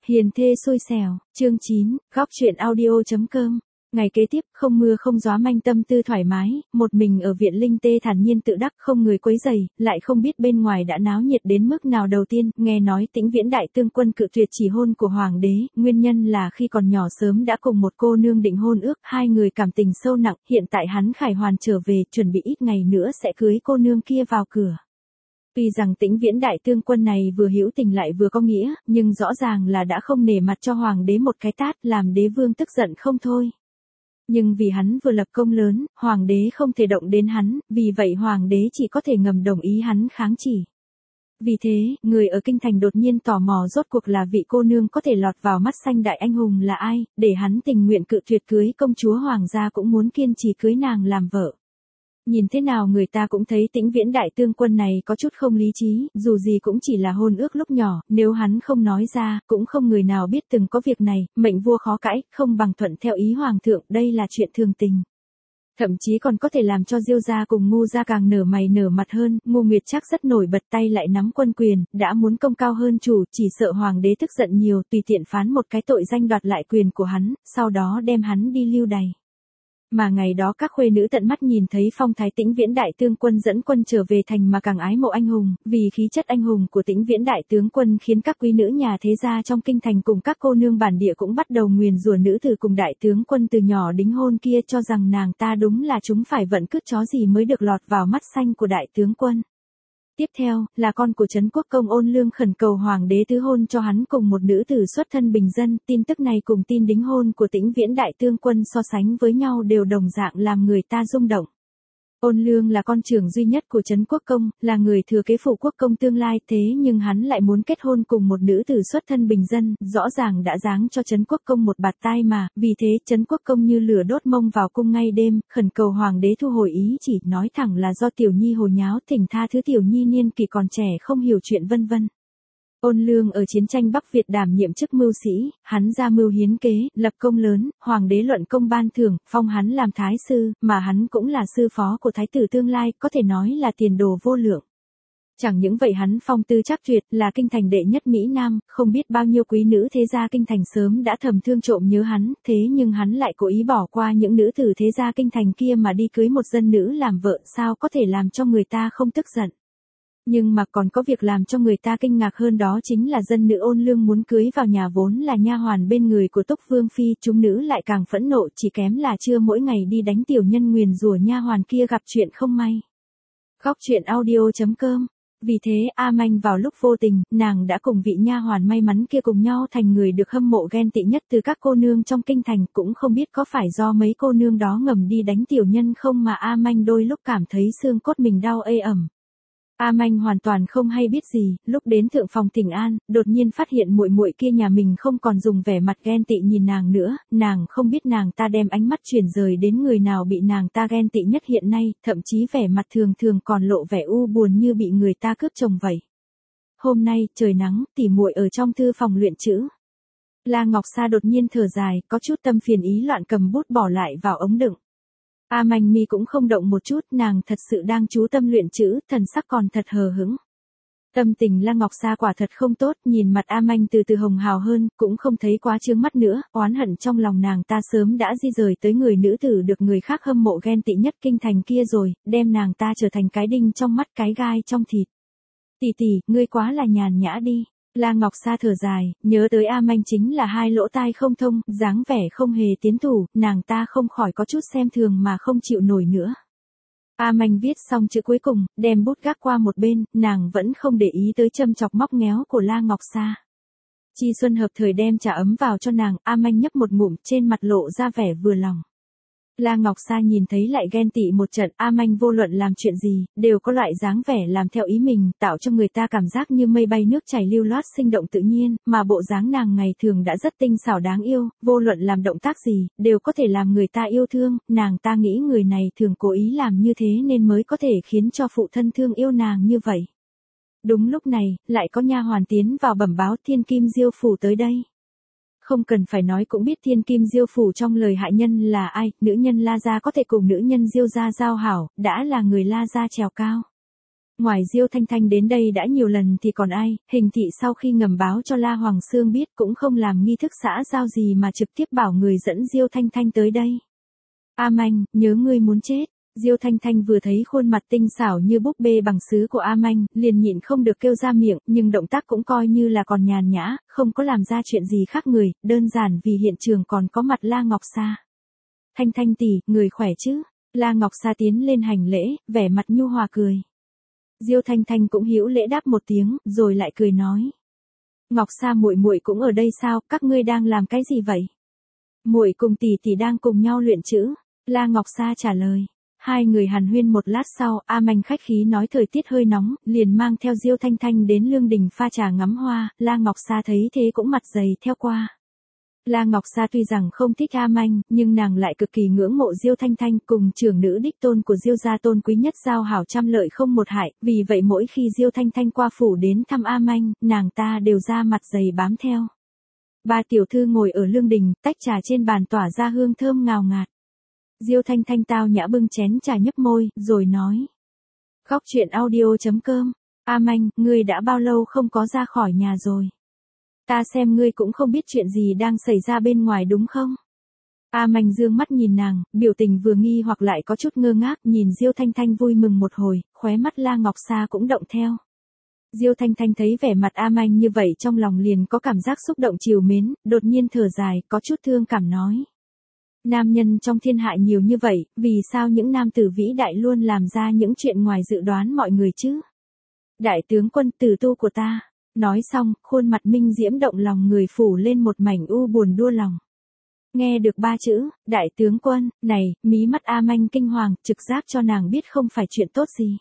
Hiền thê xui xẻo, chương 9, góc truyện audio.com. Ngày kế tiếp, không mưa không gió manh tâm tư thoải mái, một mình ở viện linh tê thản nhiên tự đắc không người quấy rầy, lại không biết bên ngoài đã náo nhiệt đến mức nào. Đầu tiên, nghe nói Tĩnh Viễn đại tướng quân cự tuyệt chỉ hôn của hoàng đế, nguyên nhân là khi còn nhỏ sớm đã cùng một cô nương định hôn ước, hai người cảm tình sâu nặng, hiện tại hắn khải hoàn trở về, chuẩn bị ít ngày nữa sẽ cưới cô nương kia vào cửa. Tuy rằng Tĩnh Viễn đại tướng quân này vừa hữu tình lại vừa có nghĩa, nhưng rõ ràng là đã không nể mặt cho hoàng đế một cái tát, làm đế vương tức giận không thôi. Nhưng vì hắn vừa lập công lớn, hoàng đế không thể động đến hắn, vì vậy hoàng đế chỉ có thể ngầm đồng ý hắn kháng chỉ. Vì thế, người ở kinh thành đột nhiên tò mò rốt cuộc là vị cô nương có thể lọt vào mắt xanh đại anh hùng là ai, để hắn tình nguyện cự tuyệt cưới công chúa hoàng gia cũng muốn kiên trì cưới nàng làm vợ. Nhìn thế nào người ta cũng thấy Tĩnh Viễn đại tướng quân này có chút không lý trí, dù gì cũng chỉ là hôn ước lúc nhỏ, nếu hắn không nói ra, cũng không người nào biết từng có việc này, mệnh vua khó cãi, không bằng thuận theo ý hoàng thượng, đây là chuyện thường tình. Thậm chí còn có thể làm cho Diêu gia cùng Ngu gia càng nở mày nở mặt hơn, Ngu Nguyệt Trác rất nổi bật, tay lại nắm quân quyền, đã muốn công cao hơn chủ, chỉ sợ hoàng đế tức giận nhiều, tùy tiện phán một cái tội danh đoạt lại quyền của hắn, sau đó đem hắn đi lưu đày. Mà ngày đó các khuê nữ tận mắt nhìn thấy phong thái Tĩnh Viễn đại tướng quân dẫn quân trở về thành mà càng ái mộ anh hùng, vì khí chất anh hùng của Tĩnh Viễn đại tướng quân khiến các quý nữ nhà thế gia trong kinh thành cùng các cô nương bản địa cũng bắt đầu nguyền rủa nữ tử cùng đại tướng quân từ nhỏ đính hôn kia, cho rằng nàng ta đúng là chúng phải vận cứt chó gì mới được lọt vào mắt xanh của đại tướng quân. Tiếp theo, là con của Trấn Quốc công Ôn Lương khẩn cầu hoàng đế thứ hôn cho hắn cùng một nữ tử xuất thân bình dân, tin tức này cùng tin đính hôn của Tĩnh Viễn đại tướng quân so sánh với nhau đều đồng dạng làm người ta rung động. Ôn Lương là con trưởng duy nhất của Trấn Quốc công, là người thừa kế phụ quốc công tương lai, thế nhưng hắn lại muốn kết hôn cùng một nữ tử xuất thân bình dân, rõ ràng đã giáng cho Trấn Quốc công một bạt tai mà, vì thế Trấn Quốc công như lửa đốt mông vào cung ngay đêm, khẩn cầu hoàng đế thu hồi ý chỉ, nói thẳng là do tiểu nhi hồ nháo, thỉnh tha thứ tiểu nhi niên kỷ còn trẻ không hiểu chuyện vân vân. Ôn Lương ở chiến tranh Bắc Việt đảm nhiệm chức mưu sĩ, hắn ra mưu hiến kế, lập công lớn, hoàng đế luận công ban thưởng, phong hắn làm thái sư, mà hắn cũng là sư phó của thái tử tương lai, có thể nói là tiền đồ vô lượng. Chẳng những vậy hắn phong tư trác tuyệt, là kinh thành đệ nhất Mỹ Nam, không biết bao nhiêu quý nữ thế gia kinh thành sớm đã thầm thương trộm nhớ hắn, thế nhưng hắn lại cố ý bỏ qua những nữ tử thế gia kinh thành kia mà đi cưới một dân nữ làm vợ, sao có thể làm cho người ta không tức giận. Nhưng mà còn có việc làm cho người ta kinh ngạc hơn, đó chính là dân nữ Ôn Lương muốn cưới vào nhà vốn là nha hoàn bên người của Túc Vương phi, chúng nữ lại càng phẫn nộ, chỉ kém là chưa mỗi ngày đi đánh tiểu nhân nguyền rủa nha hoàn kia gặp chuyện không may. Góc truyện audio.com. Vì thế A Manh vào lúc vô tình, nàng đã cùng vị nha hoàn may mắn kia cùng nhau thành người được hâm mộ ghen tị nhất từ các cô nương trong kinh thành, cũng không biết có phải do mấy cô nương đó ngầm đi đánh tiểu nhân không mà A Manh đôi lúc cảm thấy xương cốt mình đau ê ẩm. A Manh hoàn toàn không hay biết gì, lúc đến thượng phòng Thịnh An, đột nhiên phát hiện muội muội kia nhà mình không còn dùng vẻ mặt ghen tị nhìn nàng nữa, nàng không biết nàng ta đem ánh mắt chuyển rời đến người nào bị nàng ta ghen tị nhất hiện nay, thậm chí vẻ mặt thường thường còn lộ vẻ u buồn như bị người ta cướp chồng vậy. Hôm nay, trời nắng, tỉ muội ở trong thư phòng luyện chữ. La Ngọc Sa đột nhiên thở dài, có chút tâm phiền ý loạn cầm bút bỏ lại vào ống đựng. A Manh mi cũng không động một chút, nàng thật sự đang chú tâm luyện chữ, thần sắc còn thật hờ hững. Tâm tình La Ngọc Sa quả thật không tốt, nhìn mặt A Manh từ từ hồng hào hơn, cũng không thấy quá chướng mắt nữa, oán hận trong lòng nàng ta sớm đã di rời tới người nữ tử được người khác hâm mộ ghen tị nhất kinh thành kia rồi, đem nàng ta trở thành cái đinh trong mắt cái gai trong thịt. Tỷ tỷ, ngươi quá là nhàn nhã đi. La Ngọc Sa thở dài, nhớ tới A Manh chính là hai lỗ tai không thông, dáng vẻ không hề tiến thủ, nàng ta không khỏi có chút xem thường mà không chịu nổi nữa. A Manh viết xong chữ cuối cùng, đem bút gác qua một bên, nàng vẫn không để ý tới châm chọc móc méo của La Ngọc Sa. Chi Xuân hợp thời đem trà ấm vào cho nàng, A Manh nhấp một ngụm, trên mặt lộ ra vẻ vừa lòng. La Ngọc Sa nhìn thấy lại ghen tị một trận, A Manh vô luận làm chuyện gì, đều có loại dáng vẻ làm theo ý mình, tạo cho người ta cảm giác như mây bay nước chảy lưu loát sinh động tự nhiên, mà bộ dáng nàng ngày thường đã rất tinh xảo đáng yêu, vô luận làm động tác gì, đều có thể làm người ta yêu thương, nàng ta nghĩ người này thường cố ý làm như thế nên mới có thể khiến cho phụ thân thương yêu nàng như vậy. Đúng lúc này, lại có nha hoàn tiến vào bẩm báo Thiên Kim Diêu phủ tới đây. Không cần phải nói cũng biết Thiên Kim Diêu phủ trong lời hại nhân là ai, nữ nhân La gia có thể cùng nữ nhân Diêu gia giao hảo, đã là người La gia trèo cao. Ngoài Diêu Thanh Thanh đến đây đã nhiều lần thì còn ai, Hình thị sau khi ngầm báo cho La Hoàng Sương biết cũng không làm nghi thức xã giao gì mà trực tiếp bảo người dẫn Diêu Thanh Thanh tới đây. A Manh, nhớ ngươi muốn chết. Diêu Thanh Thanh vừa thấy khuôn mặt tinh xảo như búp bê bằng sứ của A Manh, liền nhịn không được kêu ra miệng, nhưng động tác cũng coi như là còn nhàn nhã, không có làm ra chuyện gì khác người, đơn giản vì hiện trường còn có mặt La Ngọc Sa. Thanh Thanh tỷ, người khỏe chứ? La Ngọc Sa tiến lên hành lễ, vẻ mặt nhu hòa cười. Diêu Thanh Thanh cũng hữu lễ đáp một tiếng, rồi lại cười nói. Ngọc Sa muội muội cũng ở đây sao, các ngươi đang làm cái gì vậy? Muội cùng tỷ tỷ đang cùng nhau luyện chữ. La Ngọc Sa trả lời. Hai người hàn huyên một lát sau, A Manh khách khí nói thời tiết hơi nóng, liền mang theo Diêu Thanh Thanh đến Lương Đình pha trà ngắm hoa, La Ngọc Sa thấy thế cũng mặt dày theo qua. La Ngọc Sa tuy rằng không thích A Manh, nhưng nàng lại cực kỳ ngưỡng mộ Diêu Thanh Thanh, cùng trưởng nữ đích tôn của Diêu gia tôn quý nhất giao hảo trăm lợi không một hại, vì vậy mỗi khi Diêu Thanh Thanh qua phủ đến thăm A Manh, nàng ta đều ra mặt dày bám theo. Ba tiểu thư ngồi ở Lương Đình, tách trà trên bàn tỏa ra hương thơm ngào ngạt. Diêu Thanh Thanh tao nhã bưng chén trà nhấp môi, rồi nói. Góc chuyện audio.com, A Manh, ngươi đã bao lâu không có ra khỏi nhà rồi? Ta xem ngươi cũng không biết chuyện gì đang xảy ra bên ngoài đúng không? A Manh dương mắt nhìn nàng, biểu tình vừa nghi hoặc lại có chút ngơ ngác, nhìn Diêu Thanh Thanh vui mừng một hồi, khóe mắt La Ngọc Sa cũng động theo. Diêu Thanh Thanh thấy vẻ mặt A Manh như vậy trong lòng liền có cảm giác xúc động trìu mến, đột nhiên thở dài, có chút thương cảm nói. Nam nhân trong thiên hạ nhiều như vậy, vì sao những nam tử vĩ đại luôn làm ra những chuyện ngoài dự đoán mọi người chứ? Đại tướng quân tử tu của ta. Nói xong, khuôn mặt minh diễm động lòng người phủ lên một mảnh u buồn đua lòng. Nghe được ba chữ, đại tướng quân, này, mí mắt A Manh kinh hoàng, trực giác cho nàng biết không phải chuyện tốt gì.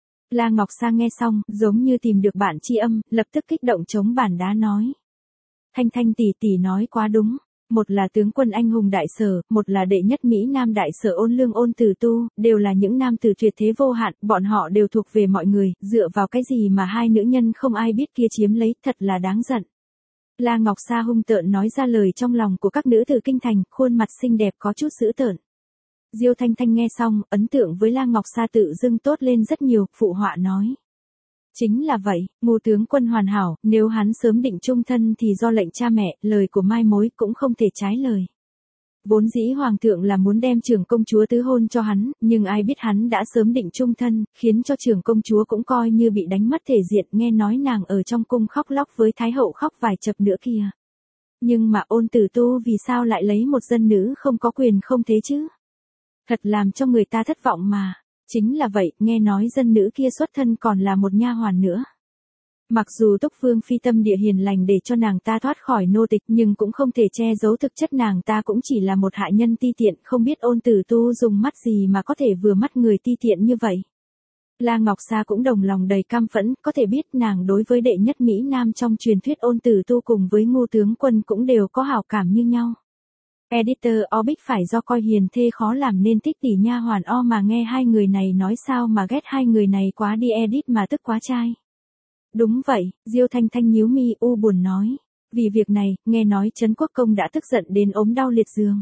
La Ngọc Sa nghe xong, giống như tìm được bạn tri âm, lập tức kích động chống bàn đá nói. Thanh Thanh tỷ tỷ nói quá đúng. Một là tướng quân anh hùng đại sở, một là đệ nhất Mỹ Nam đại sở Ôn Lương Ôn Tử Tu, đều là những nam tử tuyệt thế vô hạn, bọn họ đều thuộc về mọi người, dựa vào cái gì mà hai nữ nhân không ai biết kia chiếm lấy, thật là đáng giận. La Ngọc Sa hung tợn nói ra lời trong lòng của các nữ tử kinh thành, khuôn mặt xinh đẹp có chút dữ tợn. Diêu Thanh Thanh nghe xong, ấn tượng với La Ngọc Sa tự dưng tốt lên rất nhiều, phụ họa nói. Chính là vậy, Ngô tướng quân hoàn hảo, nếu hắn sớm định chung thân thì do lệnh cha mẹ, lời của Mai Mối cũng không thể trái lời. Vốn dĩ hoàng thượng là muốn đem trưởng công chúa tứ hôn cho hắn, nhưng ai biết hắn đã sớm định chung thân, khiến cho trưởng công chúa cũng coi như bị đánh mất thể diện, nghe nói nàng ở trong cung khóc lóc với thái hậu khóc vài chập nữa kìa. Nhưng mà Ôn Tử Tu vì sao lại lấy một dân nữ không có quyền không thế chứ? Thật làm cho người ta thất vọng mà. Chính là vậy, nghe nói dân nữ kia xuất thân còn là một nha hoàn nữa. Mặc dù Túc Vương phi tâm địa hiền lành để cho nàng ta thoát khỏi nô tịch nhưng cũng không thể che giấu thực chất nàng ta cũng chỉ là một hạ nhân ti tiện, không biết Ôn Tử Tu dùng mắt gì mà có thể vừa mắt người ti tiện như vậy. La Ngọc Sa cũng đồng lòng đầy cam phẫn, có thể biết nàng đối với đệ nhất Mỹ Nam trong truyền thuyết Ôn Tử Tu cùng với Ngô tướng quân cũng đều có hảo cảm như nhau. Editor Obic phải do coi hiền thê khó làm nên thích tỷ nha hoàn o mà nghe hai người này nói sao mà ghét hai người này quá đi edit mà tức quá trai. Đúng vậy, Diêu Thanh Thanh nhíu mi u buồn nói. Vì việc này, nghe nói Trấn Quốc Công đã tức giận đến ốm đau liệt giường.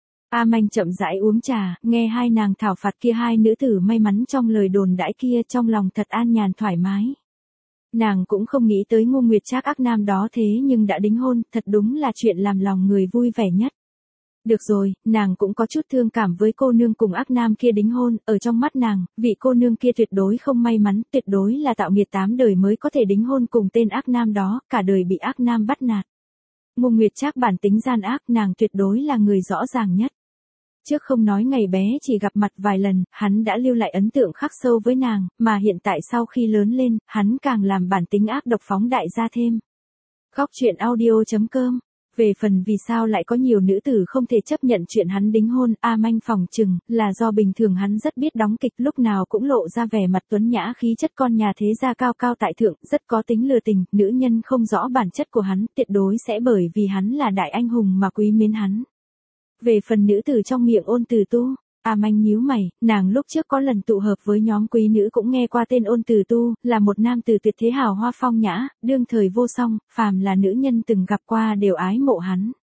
A Manh chậm rãi uống trà, nghe hai nàng thảo phạt kia hai nữ tử may mắn trong lời đồn đãi kia trong lòng thật an nhàn thoải mái. Nàng cũng không nghĩ tới Ngô Nguyệt Trác ác nam đó thế nhưng đã đính hôn, thật đúng là chuyện làm lòng người vui vẻ nhất. Được rồi, nàng cũng có chút thương cảm với cô nương cùng ác nam kia đính hôn, ở trong mắt nàng, vị cô nương kia tuyệt đối không may mắn, tuyệt đối là tạo nghiệt 8 đời mới có thể đính hôn cùng tên ác nam đó, cả đời bị ác nam bắt nạt. Ngô Nguyệt Trác bản tính gian ác, nàng tuyệt đối là người rõ ràng nhất. Trước không nói ngày bé chỉ gặp mặt vài lần, hắn đã lưu lại ấn tượng khắc sâu với nàng, mà hiện tại sau khi lớn lên, hắn càng làm bản tính ác độc phóng đại ra thêm. Góc chuyện audio.com. Về phần vì sao lại có nhiều nữ tử không thể chấp nhận chuyện hắn đính hôn, A Manh phỏng chừng là do bình thường hắn rất biết đóng kịch, lúc nào cũng lộ ra vẻ mặt tuấn nhã khí chất con nhà thế gia cao cao tại thượng, rất có tính lừa tình, nữ nhân không rõ bản chất của hắn, tuyệt đối sẽ bởi vì hắn là đại anh hùng mà quý mến hắn. Về phần nữ tử trong miệng Ôn Tử Tu, A Manh nhíu mày, nàng lúc trước có lần tụ hợp với nhóm quý nữ cũng nghe qua tên Ôn Tử Tu, là một nam tử tuyệt thế hào hoa phong nhã, đương thời vô song, phàm là nữ nhân từng gặp qua đều ái mộ hắn.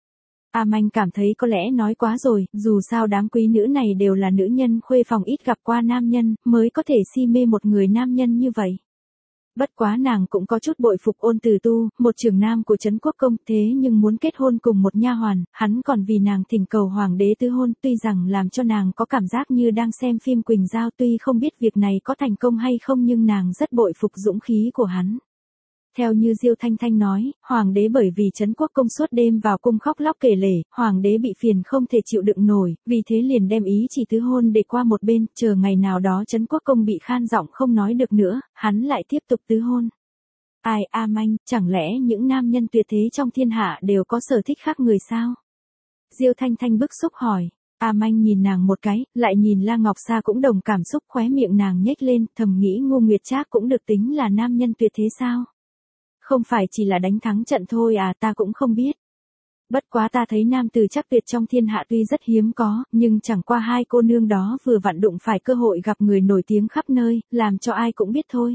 A Manh cảm thấy có lẽ nói quá rồi, dù sao đám quý nữ này đều là nữ nhân khuê phòng ít gặp qua nam nhân, mới có thể si mê một người nam nhân như vậy. Bất quá nàng cũng có chút bội phục Ôn Từ Tu, một trưởng nam của Trấn Quốc Công, thế nhưng muốn kết hôn cùng một nha hoàn, hắn còn vì nàng thỉnh cầu hoàng đế tứ hôn, tuy rằng làm cho nàng có cảm giác như đang xem phim Quỳnh Giao, tuy không biết việc này có thành công hay không nhưng nàng rất bội phục dũng khí của hắn. Theo như Diêu Thanh Thanh nói, hoàng đế bởi vì Trấn Quốc Công suốt đêm vào cung khóc lóc kể lể, hoàng đế bị phiền không thể chịu đựng nổi, vì thế liền đem ý chỉ tứ hôn để qua một bên, chờ ngày nào đó Trấn Quốc Công bị khan giọng không nói được nữa, hắn lại tiếp tục tứ hôn. Ai A Manh, chẳng lẽ những nam nhân tuyệt thế trong thiên hạ đều có sở thích khác người sao? Diêu Thanh Thanh bức xúc hỏi. A Manh nhìn nàng một cái, lại nhìn La Ngọc Sa cũng đồng cảm xúc, khóe miệng nàng nhếch lên, thầm nghĩ Ngô Nguyệt Trác cũng được tính là nam nhân tuyệt thế sao? Không phải chỉ là đánh thắng trận thôi à, ta cũng không biết. Bất quá ta thấy nam tử chắc tuyệt trong thiên hạ tuy rất hiếm có, nhưng chẳng qua hai cô nương đó vừa vặn đụng phải cơ hội gặp người nổi tiếng khắp nơi, làm cho ai cũng biết thôi.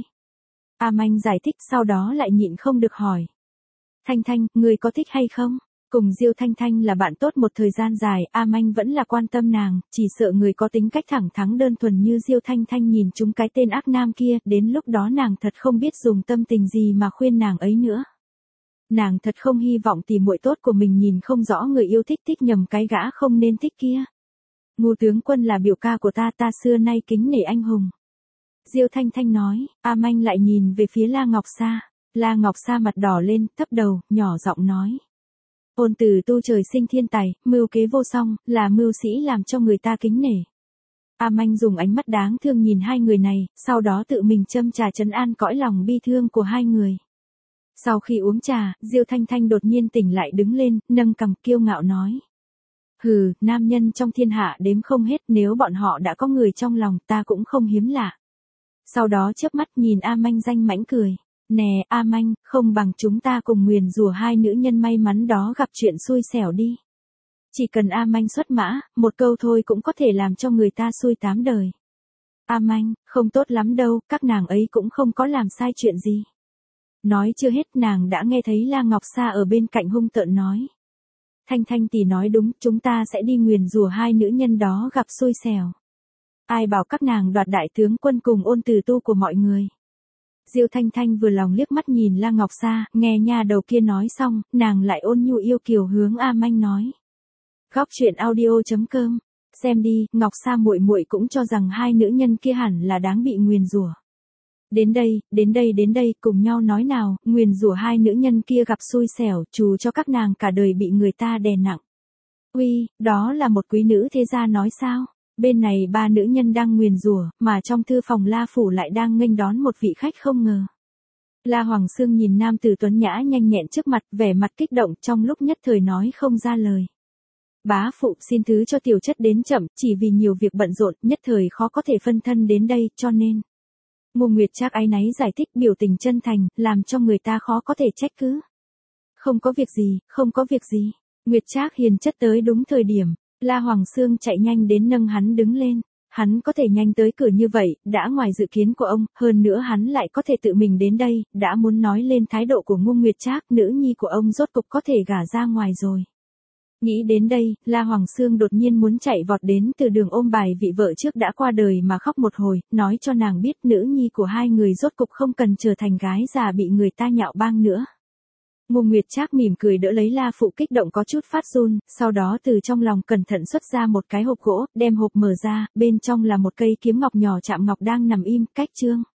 A Manh giải thích, sau đó lại nhịn không được hỏi. Thanh Thanh, người có thích hay không? Cùng Diêu Thanh Thanh là bạn tốt một thời gian dài, A Manh vẫn là quan tâm nàng, chỉ sợ người có tính cách thẳng thắn đơn thuần như Diêu Thanh Thanh nhìn chúng cái tên ác nam kia, đến lúc đó nàng thật không biết dùng tâm tình gì mà khuyên nàng ấy nữa. Nàng thật không hy vọng tỉ muội tốt của mình nhìn không rõ người yêu thích nhầm cái gã không nên thích kia. Ngô tướng quân là biểu ca của ta, ta xưa nay kính nể anh hùng. Diêu Thanh Thanh nói, A Manh lại nhìn về phía La Ngọc Sa. La Ngọc Sa mặt đỏ lên, thấp đầu, nhỏ giọng nói. Ôn Từ Tu trời sinh thiên tài, mưu kế vô song, là mưu sĩ làm cho người ta kính nể. A Manh dùng ánh mắt đáng thương nhìn hai người này, sau đó tự mình châm trà trấn an cõi lòng bi thương của hai người. Sau khi uống trà, Diêu Thanh Thanh đột nhiên tỉnh lại đứng lên, nâng cằm kiêu ngạo nói. Hừ, nam nhân trong thiên hạ đếm không hết, nếu bọn họ đã có người trong lòng ta cũng không hiếm lạ. Sau đó chớp mắt nhìn A Manh danh mãnh cười. Nè A Manh, không bằng chúng ta cùng nguyền rủa hai nữ nhân may mắn đó gặp chuyện xui xẻo đi. Chỉ cần A Manh xuất mã, một câu thôi cũng có thể làm cho người ta xui 8 đời. A Manh, không tốt lắm đâu, các nàng ấy cũng không có làm sai chuyện gì. Nói chưa hết nàng đã nghe thấy La Ngọc Sa ở bên cạnh hung tợn nói. Thanh Thanh tỷ nói đúng, chúng ta sẽ đi nguyền rủa hai nữ nhân đó gặp xui xẻo. Ai bảo các nàng đoạt đại tướng quân cùng Ôn Từ Tu của mọi người. Diêu Thanh Thanh vừa lòng liếc mắt nhìn La Ngọc Sa, nghe nha đầu kia nói xong, nàng lại ôn nhu yêu kiều hướng A Manh nói. Góc truyện audio.com, xem đi, Ngọc Sa muội muội cũng cho rằng hai nữ nhân kia hẳn là đáng bị nguyền rủa. Đến đây, cùng nhau nói nào, nguyền rủa hai nữ nhân kia gặp xui xẻo, trù cho các nàng cả đời bị người ta đè nặng. Uy, đó là một quý nữ thế gia nói sao? Bên này ba nữ nhân đang nguyền rủa, mà trong thư phòng La phủ lại đang nghênh đón một vị khách không ngờ. La Hoàng Sương nhìn nam tử tuấn nhã nhanh nhẹn trước mặt, vẻ mặt kích động, trong lúc nhất thời nói không ra lời. Bá phụ xin thứ cho tiểu chất đến chậm, chỉ vì nhiều việc bận rộn, nhất thời khó có thể phân thân đến đây, cho nên. Ngô Nguyệt Trác áy náy giải thích, biểu tình chân thành, làm cho người ta khó có thể trách cứ. Không có việc gì. Nguyệt Trác hiền chất tới đúng thời điểm. La Hoàng Sương chạy nhanh đến nâng hắn đứng lên. Hắn có thể nhanh tới cửa như vậy, đã ngoài dự kiến của ông, hơn nữa hắn lại có thể tự mình đến đây, đã muốn nói lên thái độ của Ngô Nguyệt Trác, nữ nhi của ông rốt cục có thể gả ra ngoài rồi. Nghĩ đến đây, La Hoàng Sương đột nhiên muốn chạy vọt đến từ đường ôm bài vị vợ trước đã qua đời mà khóc một hồi, nói cho nàng biết nữ nhi của hai người rốt cục không cần trở thành gái già bị người ta nhạo báng nữa. Ngô Nguyệt Trác mỉm cười đỡ lấy La phụ kích động có chút phát run, sau đó từ trong lòng cẩn thận xuất ra một cái hộp gỗ, đem hộp mở ra, bên trong là một cây kiếm ngọc nhỏ chạm ngọc đang nằm im, cách chương.